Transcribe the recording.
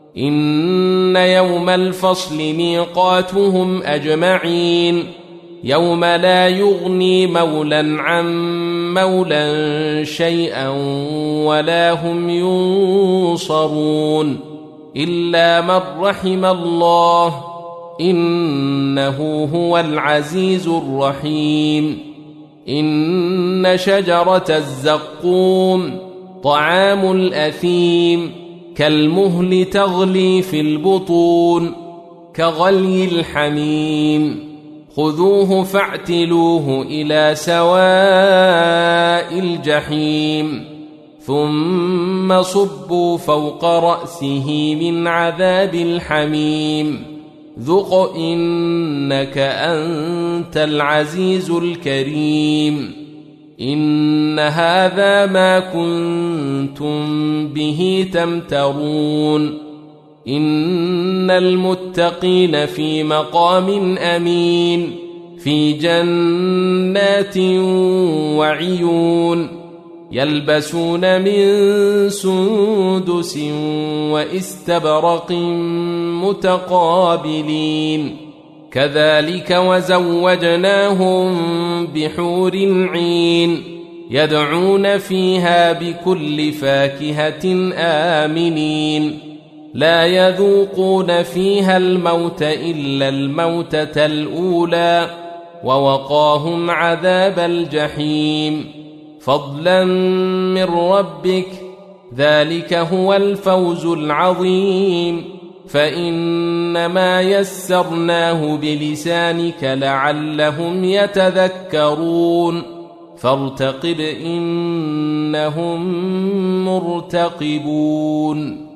إن يوم الفصل ميقاتهم أجمعين يوم لا يغني مولى عن مولى شيئا ولا هم ينصرون إلا من رحم الله إنه هو العزيز الرحيم إن شجرة الزقوم طعام الأثيم كالمهل تغلي في البطون كغلي الحميم خذوه فاعتلوه إلى سواء الجحيم ثم صبوا فوق رأسه من عذاب الحميم ذق إنك أنت العزيز الكريم إن هذا ما كنتم به تمترون إن المتقين في مقام أمين في جنات وعيون يلبسون من سندس واستبرق متقابلين كذلك وزوجناهم بحور عين يدعون فيها بكل فاكهة آمنين لا يذوقون فيها الموت إلا الموتة الأولى ووقاهم عذاب الجحيم فضلا من ربك ذلك هو الفوز العظيم فإنما يسرناه بلسانك لعلهم يتذكرون فارتقب إنهم مرتقبون